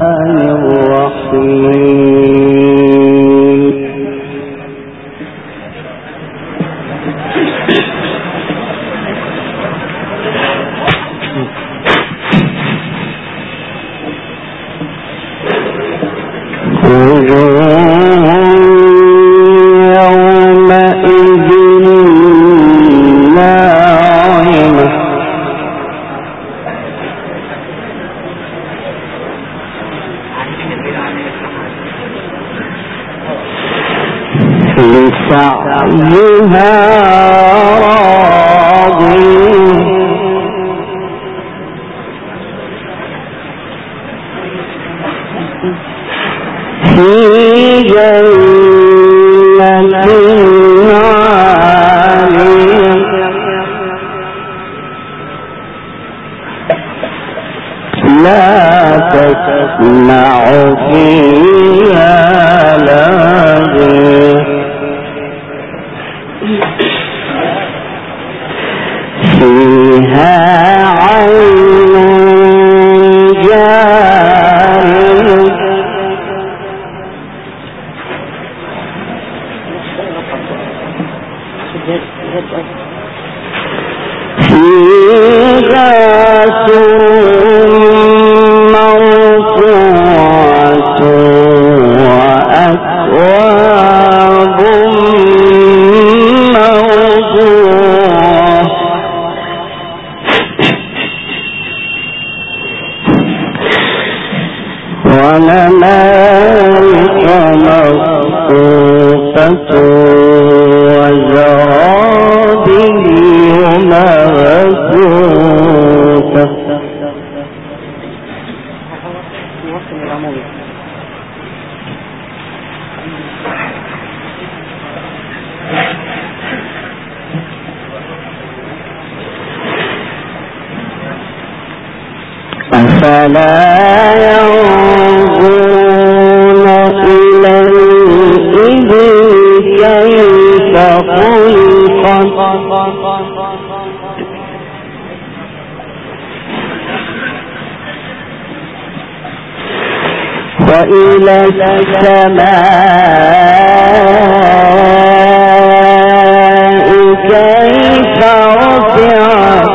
أفلا ينظرون إلى الإبل كيف خلقت وإلى السماء كيف رفعت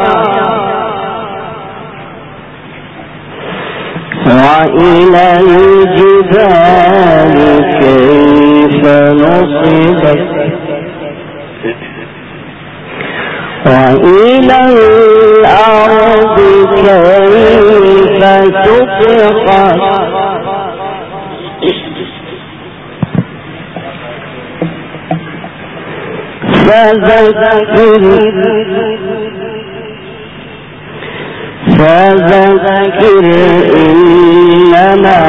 وإلى الجبال كيف نصبت وإلى الأرض كيف سطحت فذكر إنما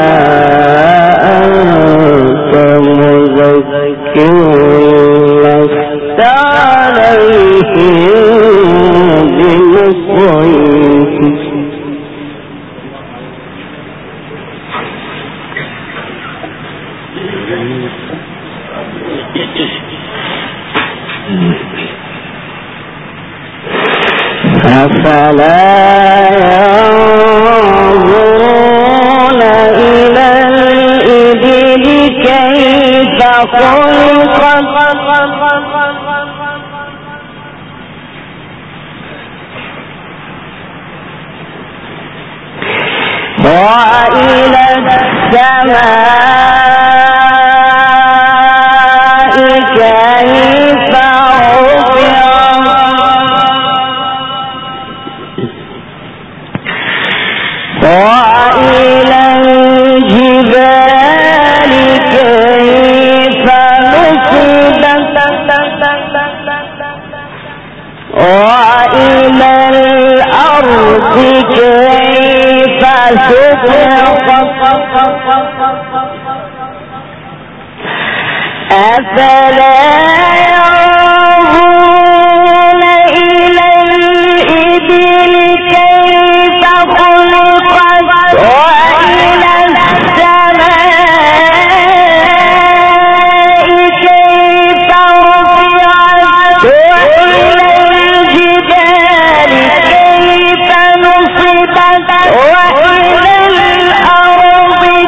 أنت مذكر لست عليهم بمسيطر أفلا ينظرون إلى الإبل كيف خلقت وإلى السماء كيف وإلى الجبال كيف نصبت وإلى الأرض كيف سطحت أفلا ينظرون إلى الإبل كيف خلقت وإلى السماء كيف رفعت وإلى الجبال كيف نصبت وإلى الأرض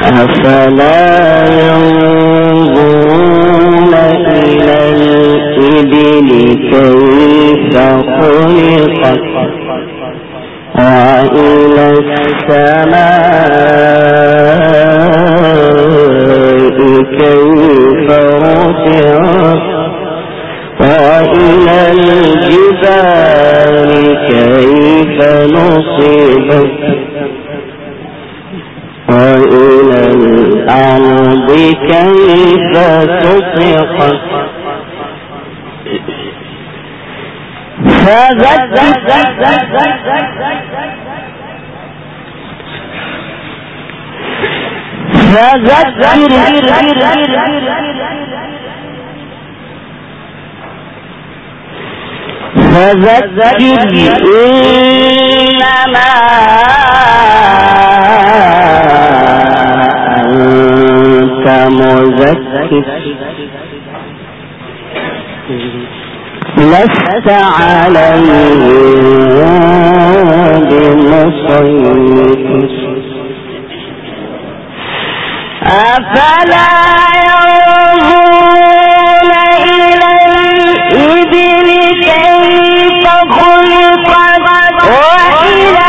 أفلا ينظرون إلى الإبل كيف خلقت وإلى السماء كيف رفعت وإلى الجبال كيف نصبت وإلى الأرض كيف سطحت فذكر إنما أنت مذكر لست عليهم بمسيطر أفلا ينظرون إلى الإبل كيف خلقت وإلى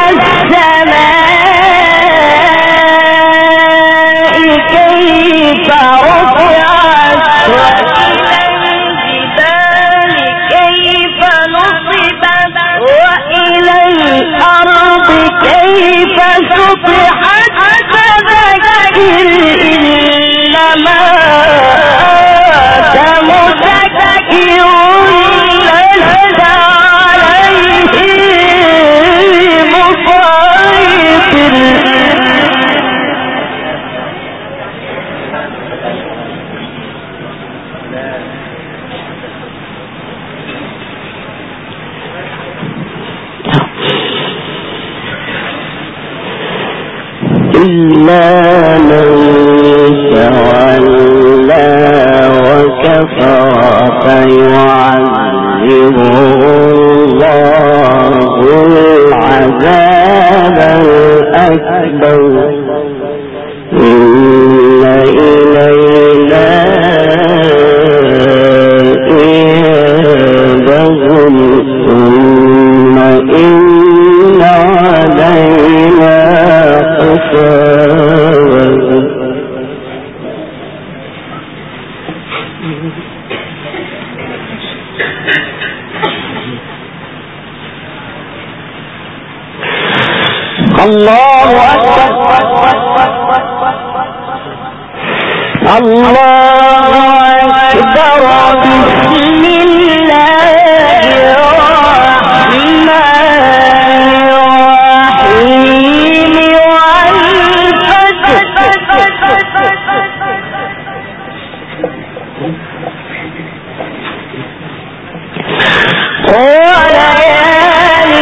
السماء كيف رفعت وإلى الجبال كيف نصبت وإلى الأرض كيف سطحت فذكر إنما أنت مذكر لست عليهم مسيطر إلا من تولى وكفر فيعذبه الله العذاب الأكبر إن إلينا إيابهم ثم إن علينا حسابهم الله أكبر الله أكبر بسم الله الرحمن الرحيم والفجر وليال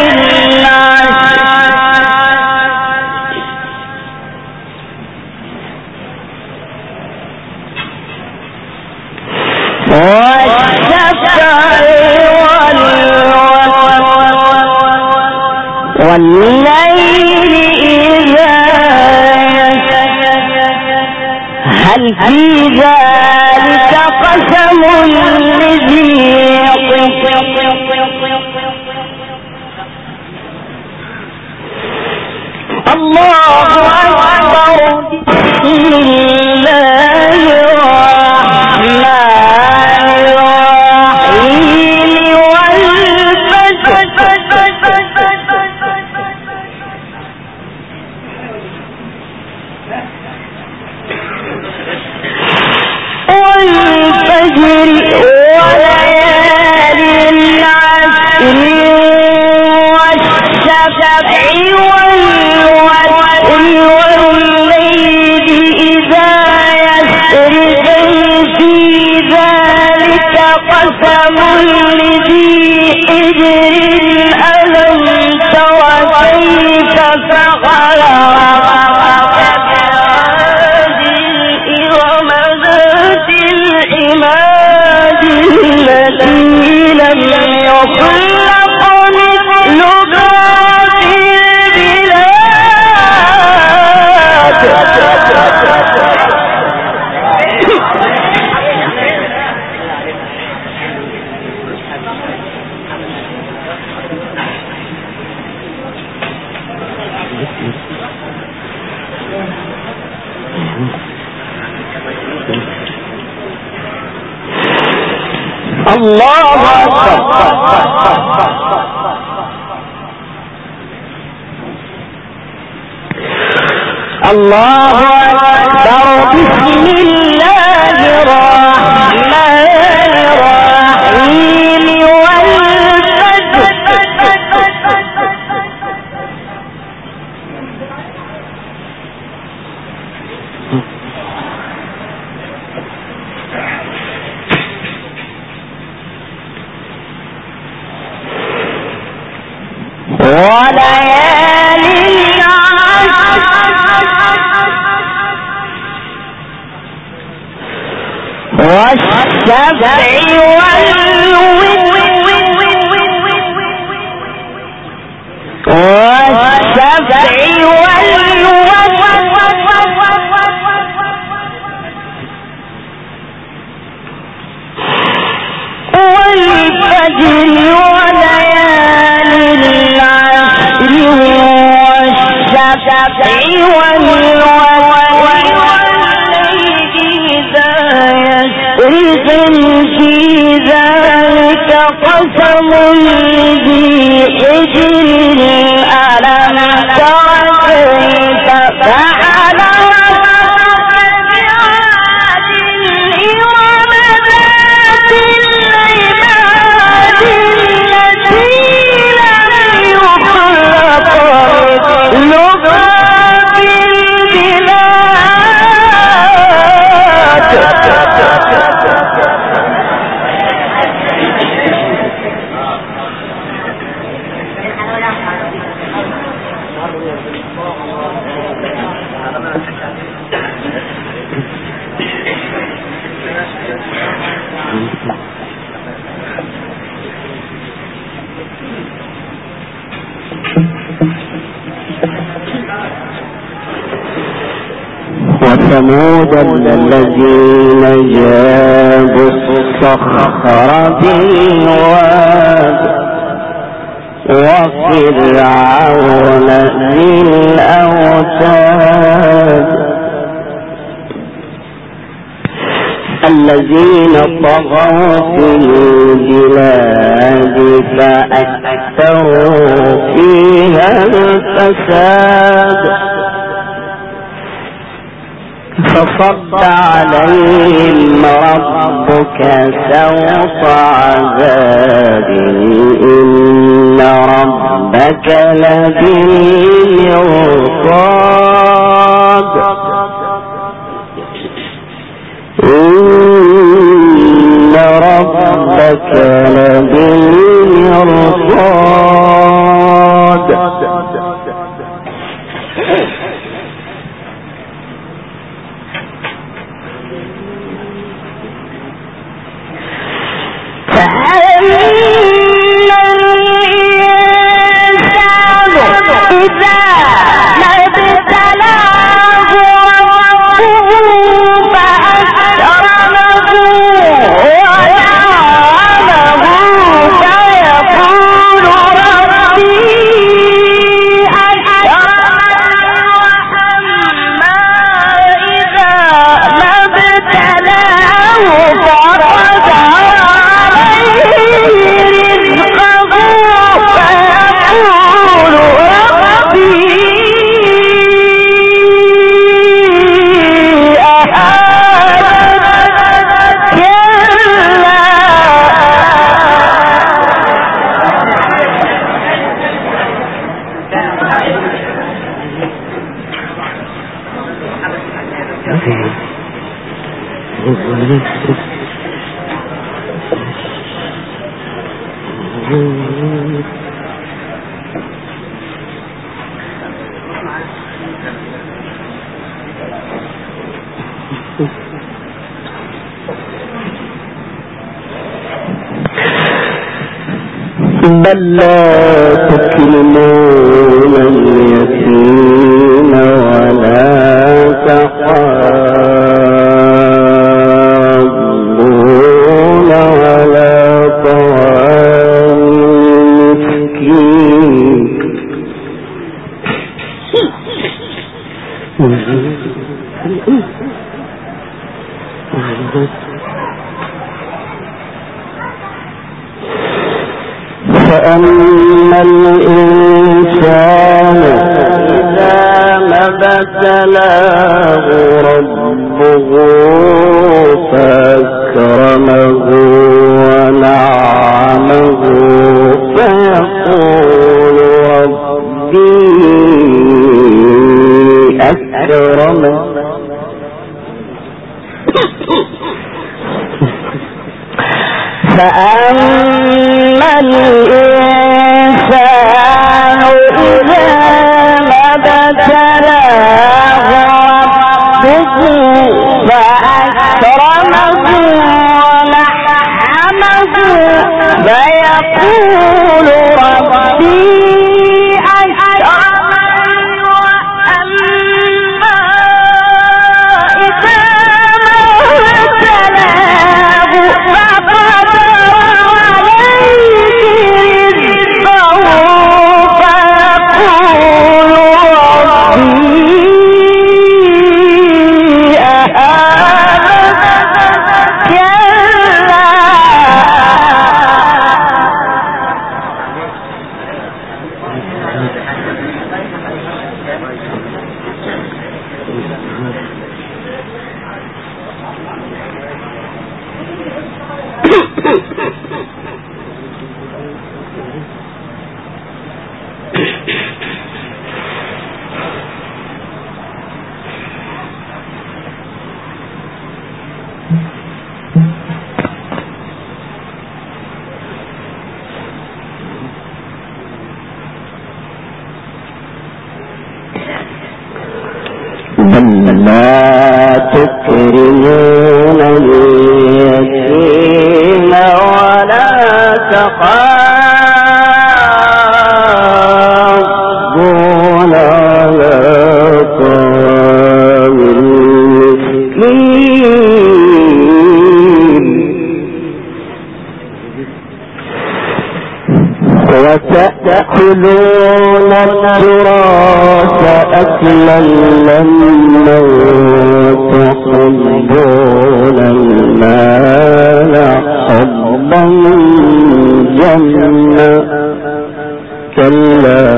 والليل إذا هل في ذلك قسم لذي الله أكبر بسم الله الرحمن الرحيم والفجر وليال العشر والشفع والوتر والليل إذا يسر في ذلك قسم لذي حجر ألم تر كيف فعل التي لم يخلق مثلها في البلاد الله أكبر. الله أكبر. بسم الله الرحمن الرحيم. والفجر وليالي والشفع والفجر وليالي العشر والشفع في ذلك قسم ذي حجر. ألم تر كيف فعل ربك بعاد إرم ذات العماد التي لم يخلق مثلها في البلاد. وثمود الذين جابوا الصخر بالواد وفرعون ذي الأوتاد الذين طغوا في البلاد فأكثروا فيها الفساد فصب عليهم ربك سوط عذاب إن ربك لبالمرصاد إن ربك لبالمرصاد بل لا تكرمون اليتيم ولا تحاضون على طعام المسكين فأما الإنسان إذا ما ابتلاه ربه فأكرمه ونعمه فيقول ربي أكرمن فأما الإنسان إذا ما ابتلاه ربه فأكرمه ونعمه فيقول ربي لا تكرمون اليتيم ولا تحاضون على طعام المسكين وتأكلون التراث أكلا لما وتحبون المال حبا جما كلا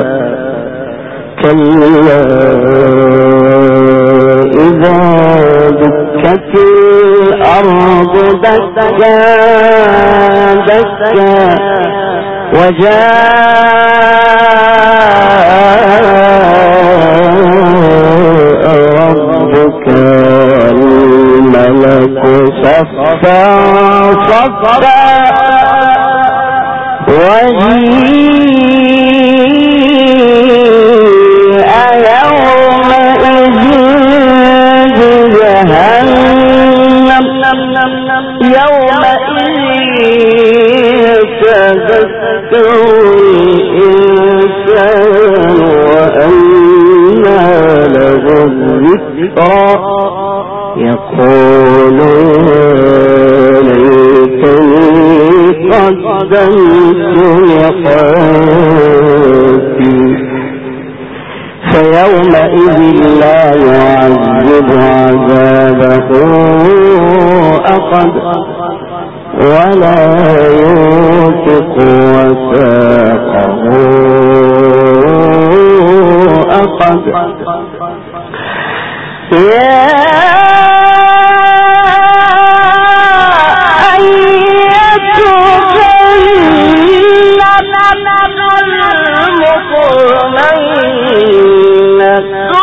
إذا دكت الأرض دكا دكا وجاء ربك والملك صفا صفا وجيء يومئذ بجهنم يومئذ يتذكر الإنسان وأنى له الذكرى يقول ليتني قدمت لحياتي فيومئذ لا يعذب عذابه أحد ولا يوثق وثاقه أحد يا أيتها النفس المطمئنة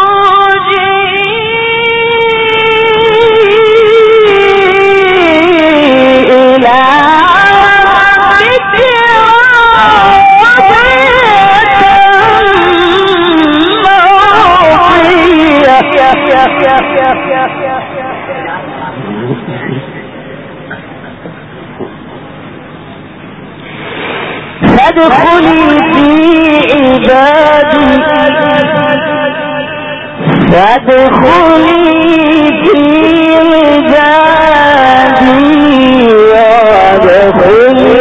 فادخلي في عبادي فادخلي في عبادي وادخلي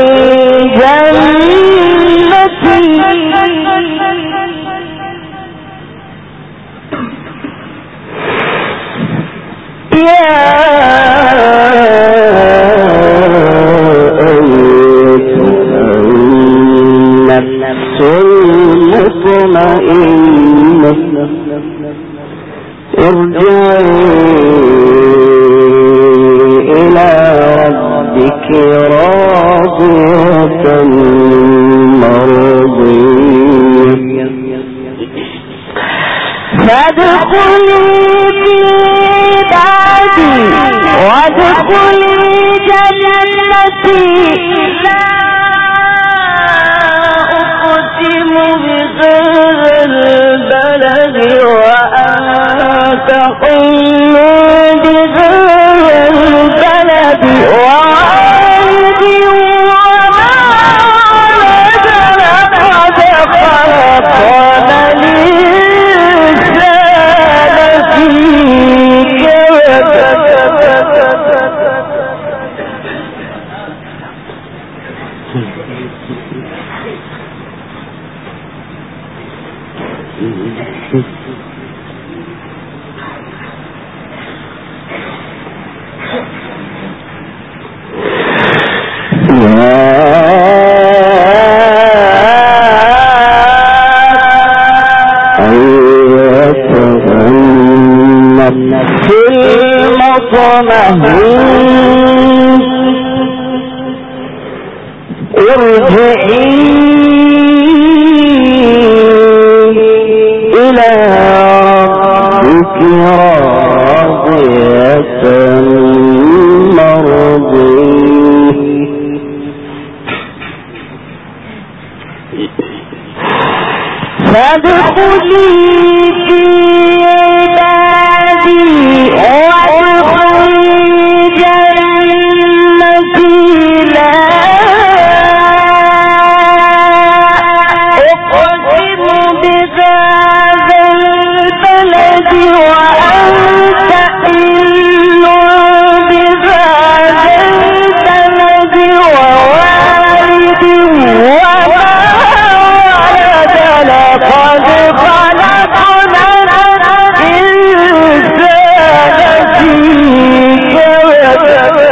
جنتي يا ارجعي إلى ربك راضية مرضية فادخلي في عبادي وادخلي جنتي لا أقسم بهذا البلد وأنت حل بهذا البلد ووالد وما ولد لقد خلقنا الإنسان في كبد ارجعي إلى ربك راضية مرضية فادخلي في عبادي وادخلي جنتي لا أقسم بهذا البلد وأنت حل بهذا البلد ووالد وما ولد لقد خلقنا الإنسان في كبد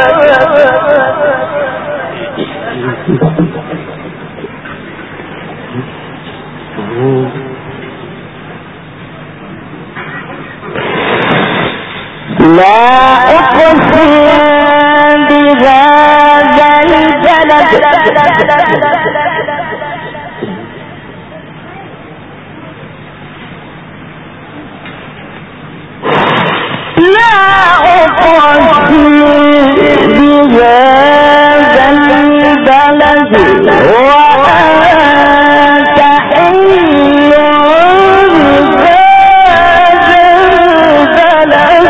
لا أقسم بهذا البلد لا أقسم بهذا البلد وأنت حل بهذا البلد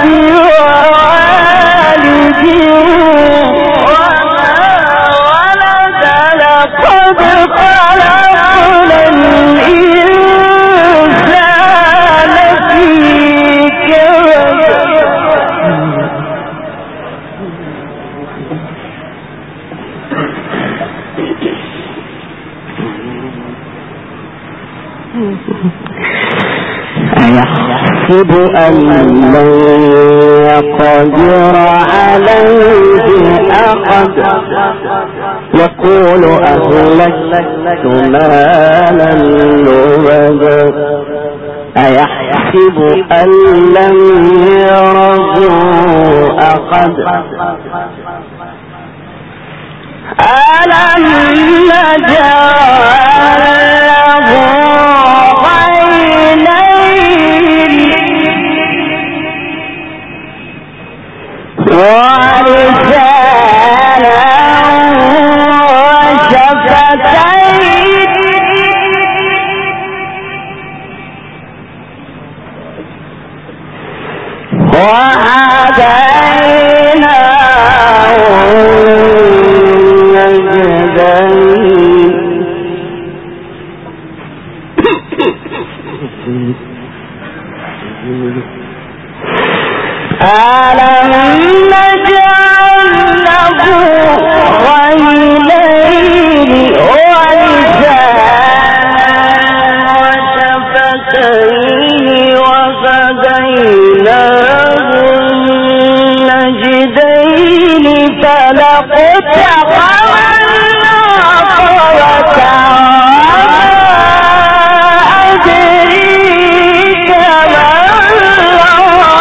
ووالد وما ولد لقد خلقنا الإنسان في كبد أيحسب أن لن يقدر عليه أحد يقول أهلكت مالا لبدا أيحسب أن لم يره أحد ألم نجعل له ولسانا وشفتين وهديناه النجدين ألم نجعل له عينين ولسانا وشفتين وهديناه النجدين فلاقتحم العقبة وما أدريك ما العقبة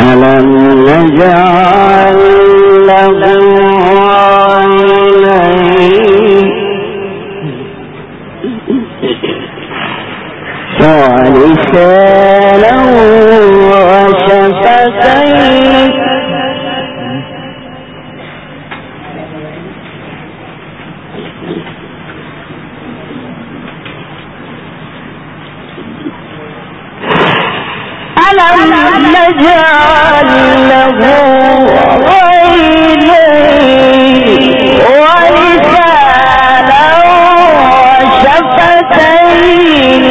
ألم نجعل له عينين ولسانا وشفتين ألم نجعل له عينين ولسانا وشفتين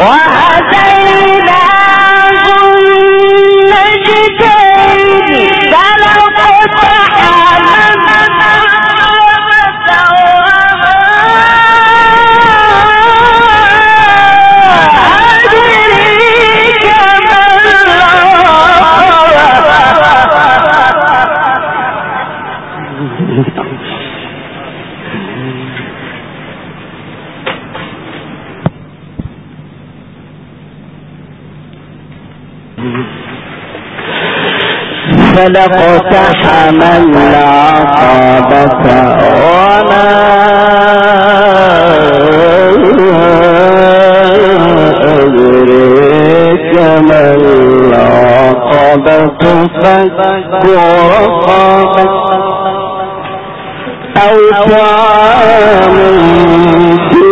وهديناه النجدين فلاقتحم فلاقتحم العقبة وما أدريك ما العقبة فك رقبة أو طعام في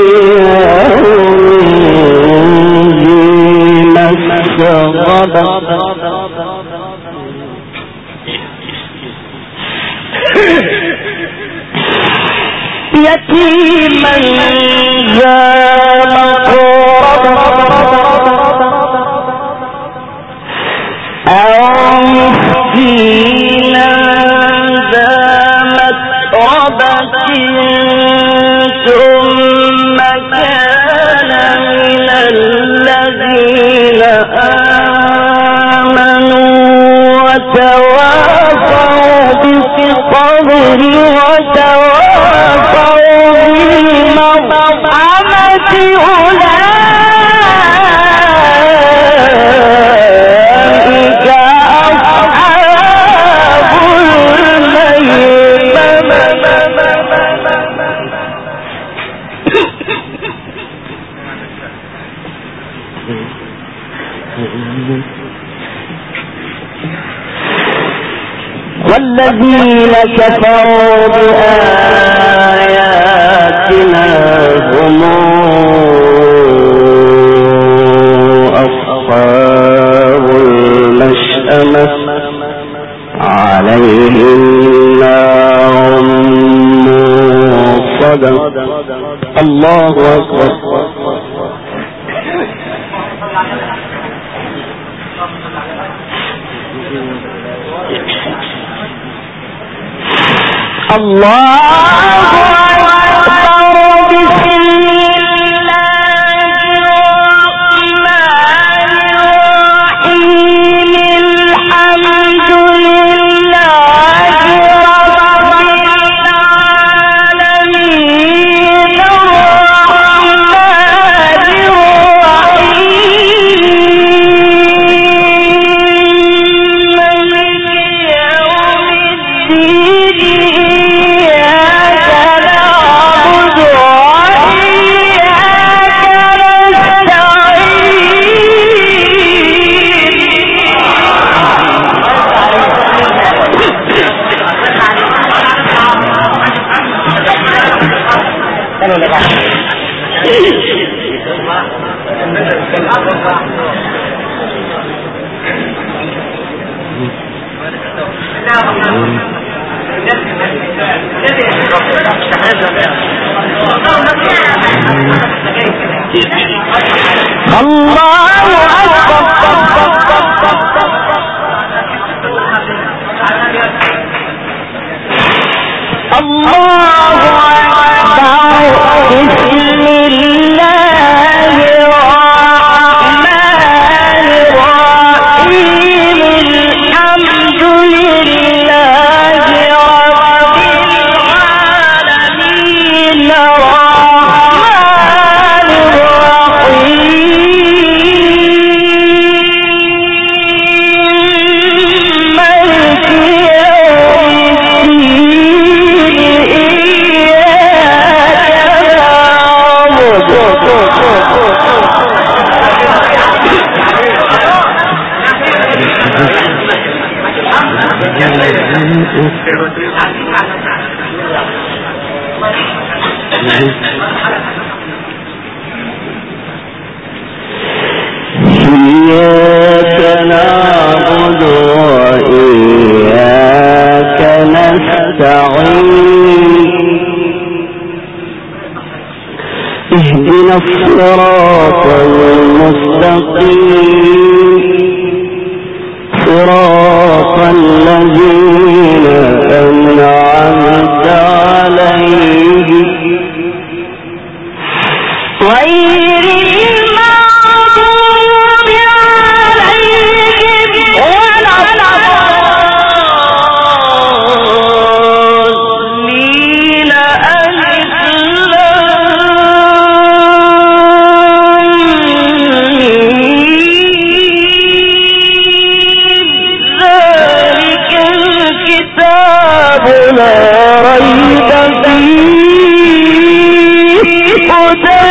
يوم ذي مسغبة يتيما ذا مقربة أو مسكينا ذا متربة ثم كان من الذين آمنوا وتواصوا بالصبر وتواصوا بالمرحمة أولئك أصحاب الميمنة والذين كفروا بآياتنا هم أصحاب المشأمة عليهم نار موصدة الله أكبر الله أكبر بسم الله الرحمن الرحيم الحمد لله رب العالمين الرحمن الرحيم مالك يوم الدين إياك نعبد وإياك نستعين اهدنا الصراط المستقيم صراط الذين أنعمت عليهم غير المغضوب عليهم ولا الضالين ذلك الكتاب لا ريب فيه هدى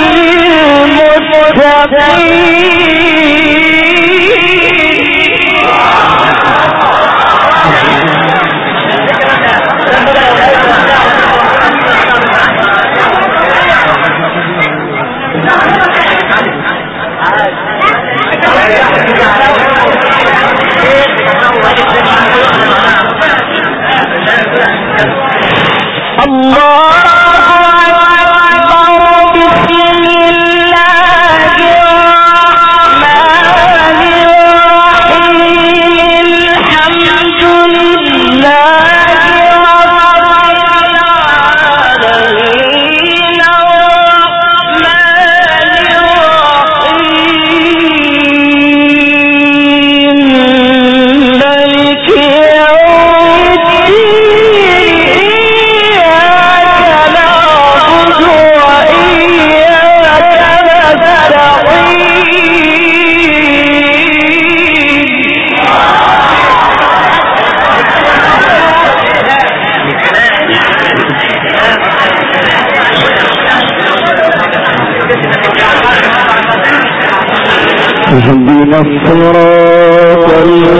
اهدنا الصراط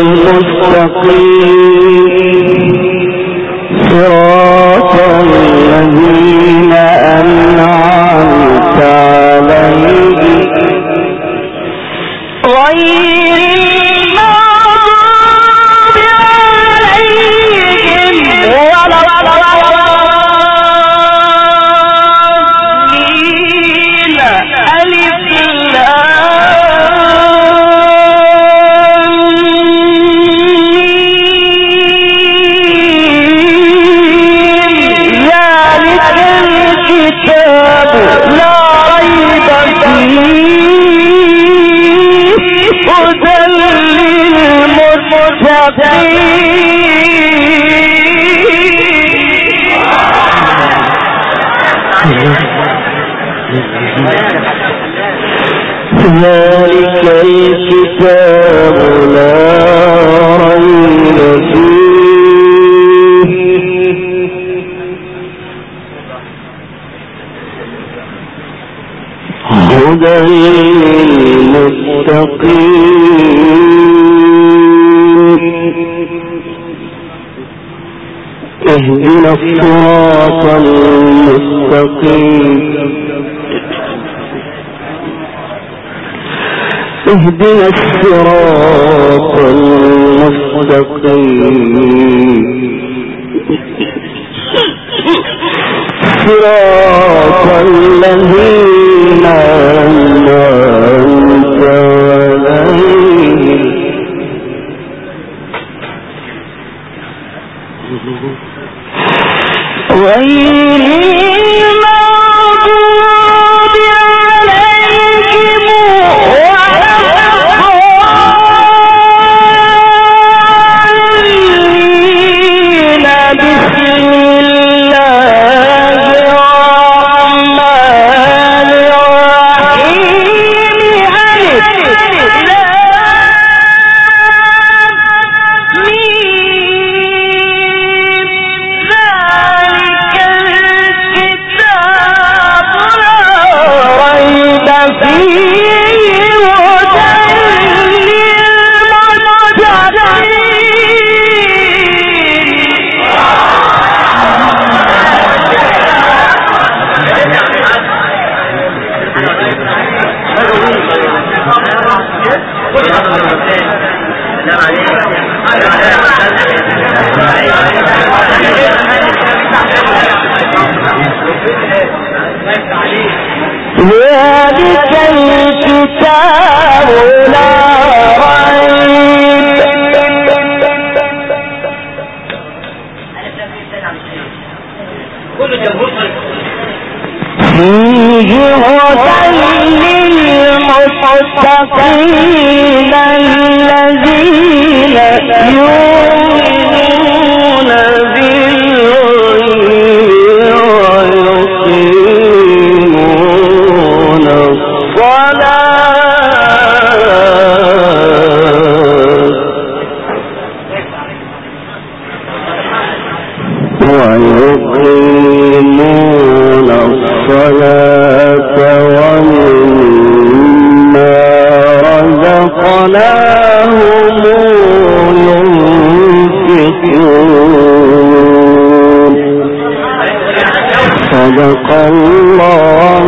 المستقيم صراط الذين أنعمت عليهم غير المغضوب عليهم ولا الضالين ألف ذلك الكتاب لا ريب فيه هدى للمتقين اهدنا الصراط المستقيم اهدنا الصراط المستقيم صراط الذين أنعمت عليهم غير المغضوب عليهم ولا الضالين بسم الله الرحمن الرحيم ألف لام ميم ذلك ذلك الكتاب لا ريب فيه هدى للمتقين الذين يؤمنون بالغيب ويقيمون الصلاة ومما رزقناهم ينفقون صدق الله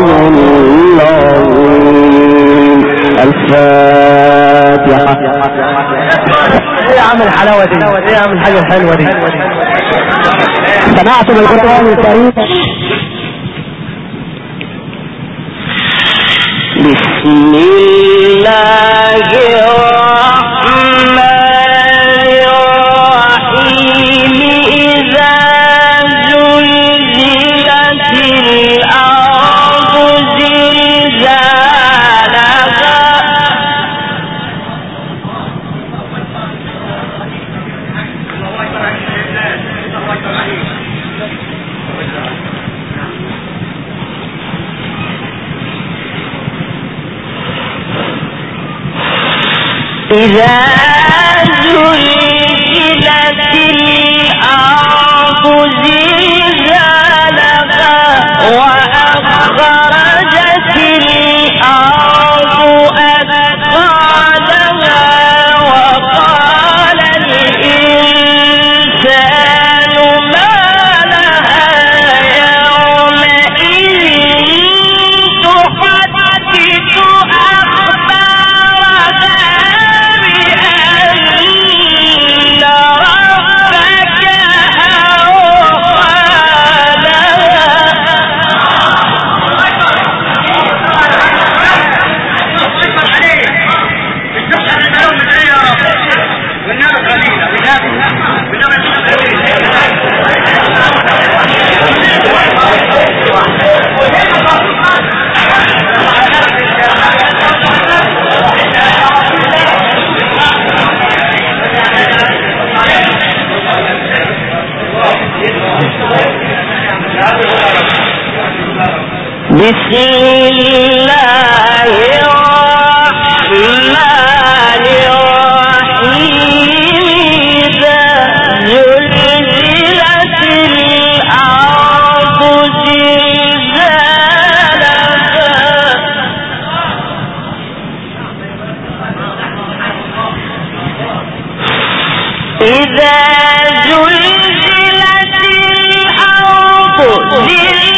العظيم. الفاتحة. ايه يا عم الحلاوة دي؟ ايه يا عم الحاجة الحلوة دي؟ سمعتم القرآن الكريم؟ بسم الله الرحمن الرحيم. إذا زلزلت الأرض زلزالها إذا زلزلت الأرض زلزالها وأخرجت الأرض أثقالها وقال الإنسان ما لها يومئذ تحدث أخبارها بسم الله الرحمن الرحيم. إذا زلزلت الأرض زلزالها إذا زلزلت الأرض زلزالها